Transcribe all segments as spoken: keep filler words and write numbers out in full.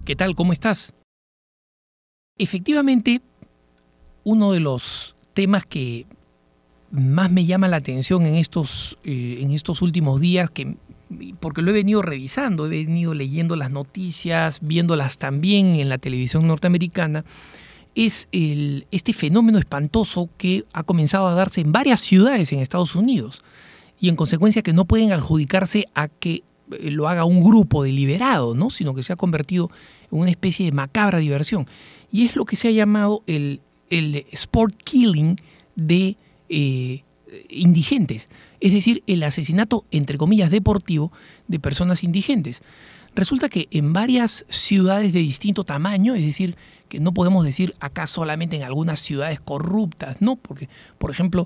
¿Qué tal? ¿Cómo estás? Efectivamente, uno de los temas que más me llama la atención en estos, eh, en estos últimos días, que, porque lo he venido revisando, he venido leyendo las noticias, viéndolas también en la televisión norteamericana, es el, este fenómeno espantoso que ha comenzado a darse en varias ciudades en Estados Unidos y en consecuencia que no pueden adjudicarse a que lo haga un grupo deliberado, ¿no? Sino que se ha convertido en una especie de macabra diversión. Y es lo que se ha llamado el, el sport killing de eh, indigentes, es decir, el asesinato, entre comillas, deportivo de personas indigentes. Resulta que en varias ciudades de distinto tamaño, es decir, que no podemos decir acá solamente en algunas ciudades corruptas, ¿no? Porque, por ejemplo,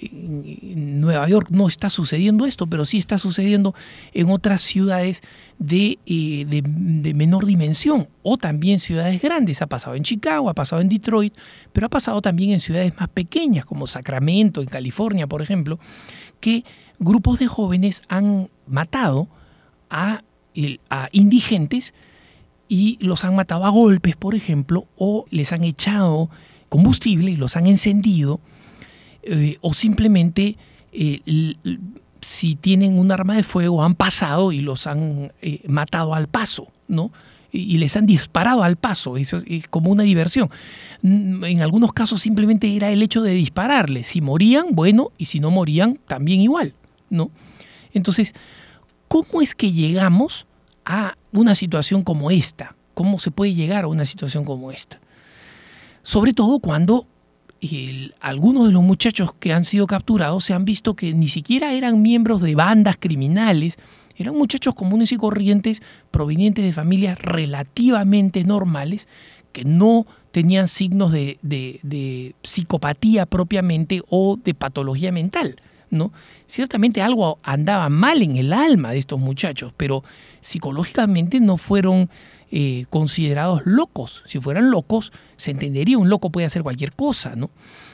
en Nueva York no está sucediendo esto, pero sí está sucediendo en otras ciudades de, eh, de, de menor dimensión, o también ciudades grandes. Ha pasado en Chicago, ha pasado en Detroit, pero ha pasado también en ciudades más pequeñas, como Sacramento, en California, por ejemplo, que grupos de jóvenes han matado a, a indigentes y los han matado a golpes, por ejemplo, o les han echado combustible y los han encendido. Eh, o simplemente eh, l, l, si tienen un arma de fuego han pasado y los han eh, matado al paso, ¿no? Y, y les han disparado al paso. Eso es, es como una diversión. En algunos casos simplemente era el hecho de dispararles. Si morían, bueno, y si no morían, también igual, ¿no? Entonces, ¿cómo es que llegamos a una situación como esta? ¿Cómo se puede llegar a una situación como esta? Sobre todo cuando El, algunos de los muchachos que han sido capturados se han visto que ni siquiera eran miembros de bandas criminales, eran muchachos comunes y corrientes provenientes de familias relativamente normales que no tenían signos de, de, de psicopatía propiamente o de patología mental, ¿no? Ciertamente algo andaba mal en el alma de estos muchachos, pero psicológicamente no fueron Eh, considerados locos. Si fueran locos, se entendería, un loco puede hacer cualquier cosa, ¿no?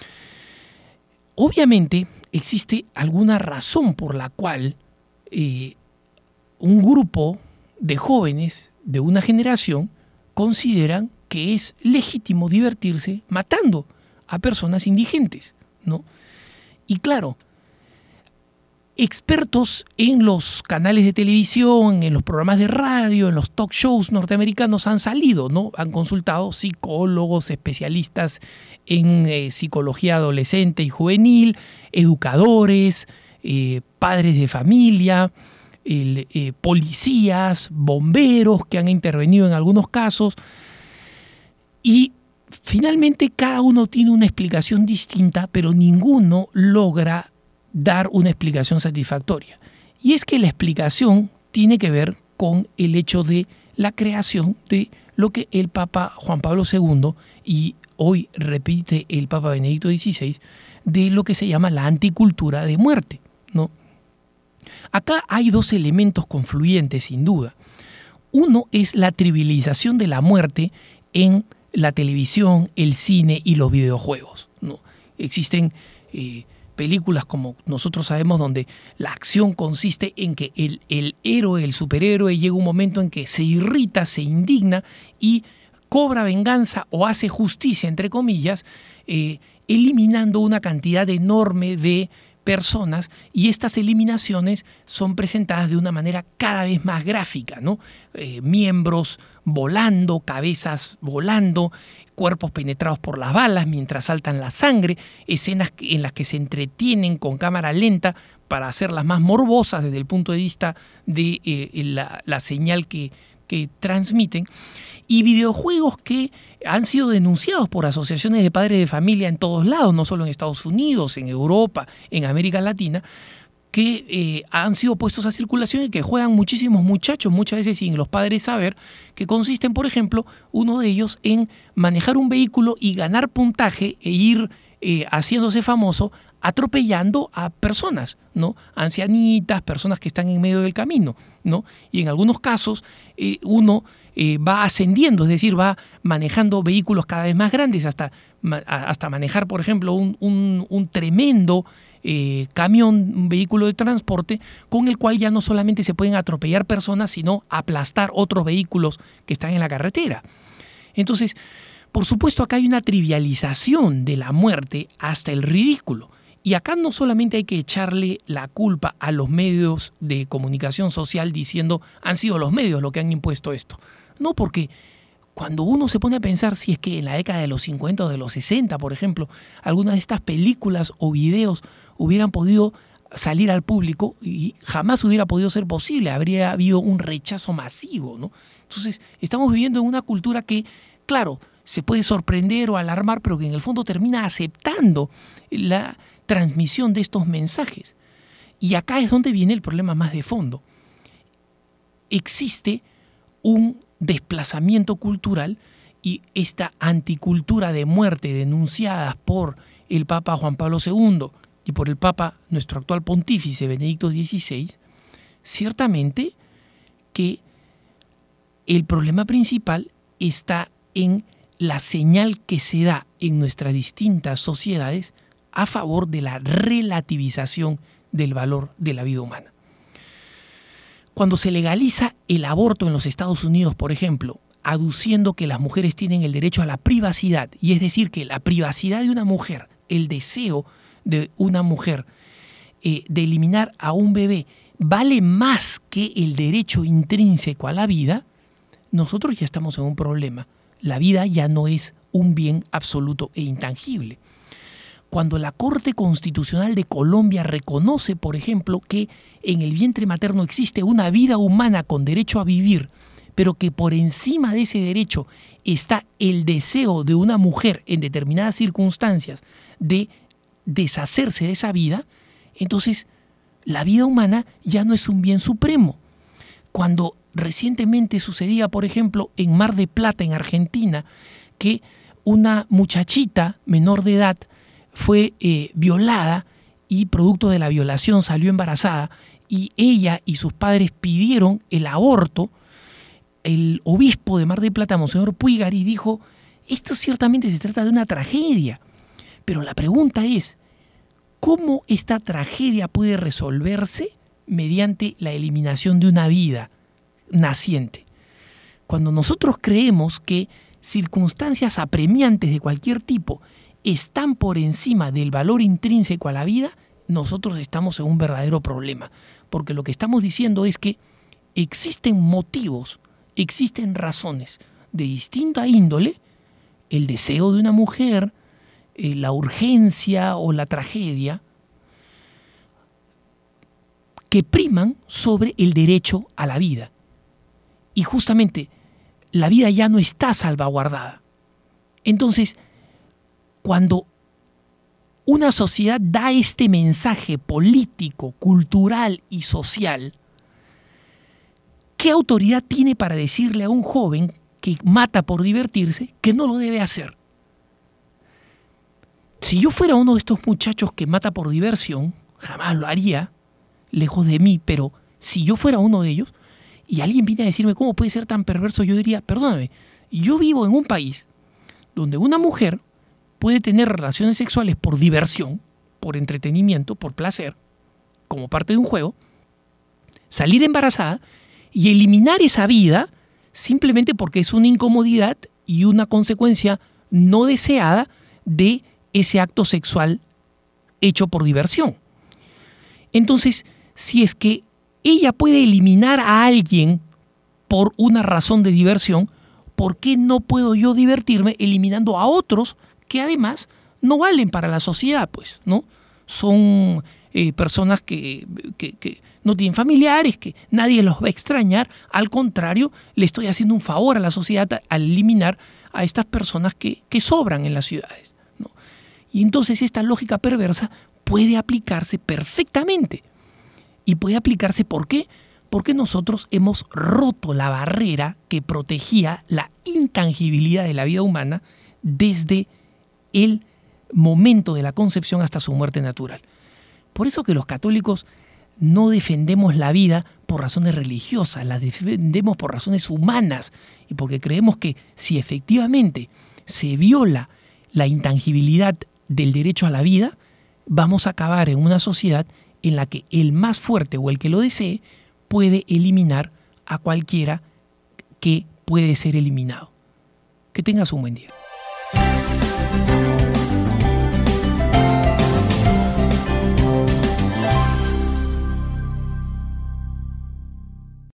Obviamente existe alguna razón por la cual eh, un grupo de jóvenes de una generación consideran que es legítimo divertirse matando a personas indigentes, ¿no? Y claro, expertos en los canales de televisión, en los programas de radio, en los talk shows norteamericanos han salido, ¿no? Han consultado psicólogos, especialistas en eh, psicología adolescente y juvenil, educadores, eh, padres de familia, el, eh, policías, bomberos que han intervenido en algunos casos. Y finalmente cada uno tiene una explicación distinta, pero ninguno logra dar una explicación satisfactoria. Y es que la explicación tiene que ver con el hecho de la creación de lo que el Papa Juan Pablo segundo y hoy repite el Papa Benedicto dieciséis, de lo que se llama la anticultura de muerte, ¿no? Acá hay dos elementos confluyentes, sin duda. Uno es la trivialización de la muerte en la televisión, el cine y los videojuegos, ¿no? Existen eh, películas, como nosotros sabemos, donde la acción consiste en que el, el héroe, el superhéroe, llega un momento en que se irrita, se indigna y cobra venganza o hace justicia, entre comillas, eh, eliminando una cantidad enorme de personas, y estas eliminaciones son presentadas de una manera cada vez más gráfica, ¿no? Eh, miembros volando, cabezas volando, cuerpos penetrados por las balas mientras saltan la sangre, escenas en las que se entretienen con cámara lenta para hacerlas más morbosas desde el punto de vista de eh, la, la señal que, que transmiten, y videojuegos que han sido denunciados por asociaciones de padres de familia en todos lados, no solo en Estados Unidos, en Europa, en América Latina, que eh, han sido puestos a circulación y que juegan muchísimos muchachos, muchas veces sin los padres saber, que consisten, por ejemplo, uno de ellos en manejar un vehículo y ganar puntaje e ir eh, haciéndose famoso atropellando a personas, ¿no? Ancianitas, personas que están en medio del camino, ¿no? Y en algunos casos eh, uno eh, va ascendiendo, es decir, va manejando vehículos cada vez más grandes hasta, hasta manejar, por ejemplo, un, un, un tremendo eh, camión, un vehículo de transporte, con el cual ya no solamente se pueden atropellar personas, sino aplastar otros vehículos que están en la carretera. Entonces, por supuesto, acá hay una trivialización de la muerte hasta el ridículo. Y acá no solamente hay que echarle la culpa a los medios de comunicación social diciendo han sido los medios los que han impuesto esto. No, porque cuando uno se pone a pensar si es que en la década de los cincuenta o de los sesenta, por ejemplo, algunas de estas películas o videos hubieran podido salir al público y jamás hubiera podido ser posible, habría habido un rechazo masivo, ¿no? Entonces, estamos viviendo en una cultura que, claro, se puede sorprender o alarmar, pero que en el fondo termina aceptando la transmisión de estos mensajes. Y acá es donde viene el problema más de fondo. Existe un desplazamiento cultural y esta anticultura de muerte denunciada por el Papa Juan Pablo segundo y por el Papa, nuestro actual pontífice Benedicto dieciséis, ciertamente que el problema principal está en la señal que se da en nuestras distintas sociedades a favor de la relativización del valor de la vida humana. Cuando se legaliza el aborto en los Estados Unidos, por ejemplo, aduciendo que las mujeres tienen el derecho a la privacidad, y es decir, que la privacidad de una mujer, el deseo de una mujer eh, de eliminar a un bebé, vale más que el derecho intrínseco a la vida, nosotros ya estamos en un problema. La vida ya no es un bien absoluto e intangible. Cuando la Corte Constitucional de Colombia reconoce, por ejemplo, que en el vientre materno existe una vida humana con derecho a vivir, pero que por encima de ese derecho está el deseo de una mujer en determinadas circunstancias de deshacerse de esa vida, entonces la vida humana ya no es un bien supremo. Cuando recientemente sucedía, por ejemplo, en Mar de Plata, en Argentina, que una muchachita menor de edad fue eh, violada y producto de la violación salió embarazada y ella y sus padres pidieron el aborto, el obispo de Mar del Plata, Monseñor Puigari, dijo, esto ciertamente se trata de una tragedia, pero la pregunta es, ¿cómo esta tragedia puede resolverse mediante la eliminación de una vida naciente? Cuando nosotros creemos que circunstancias apremiantes de cualquier tipo están por encima del valor intrínseco a la vida, nosotros estamos en un verdadero problema, porque lo que estamos diciendo es que existen motivos, existen razones de distinta índole, el deseo de una mujer, eh, la urgencia o la tragedia, que priman sobre el derecho a la vida. Y justamente la vida ya no está salvaguardada. Entonces, cuando una sociedad da este mensaje político, cultural y social, ¿qué autoridad tiene para decirle a un joven que mata por divertirse que no lo debe hacer? Si yo fuera uno de estos muchachos que mata por diversión, jamás lo haría, lejos de mí, pero si yo fuera uno de ellos y alguien viene a decirme cómo puede ser tan perverso, yo diría, perdóname, yo vivo en un país donde una mujer puede tener relaciones sexuales por diversión, por entretenimiento, por placer, como parte de un juego, salir embarazada y eliminar esa vida simplemente porque es una incomodidad y una consecuencia no deseada de ese acto sexual hecho por diversión. Entonces, si es que ella puede eliminar a alguien por una razón de diversión, ¿por qué no puedo yo divertirme eliminando a otros que además no valen para la sociedad, pues, ¿no? Son eh, personas que, que, que no tienen familiares, que nadie los va a extrañar. Al contrario, le estoy haciendo un favor a la sociedad al eliminar a estas personas que, que sobran en las ciudades, ¿no? Y entonces esta lógica perversa puede aplicarse perfectamente. Y puede aplicarse, ¿por qué? Porque nosotros hemos roto la barrera que protegía la intangibilidad de la vida humana desde el momento de la concepción hasta su muerte natural. Por eso que los católicos no defendemos la vida por razones religiosas, la defendemos por razones humanas y porque creemos que si efectivamente se viola la intangibilidad del derecho a la vida, vamos a acabar en una sociedad en la que el más fuerte o el que lo desee puede eliminar a cualquiera que puede ser eliminado. Que tengas un buen día.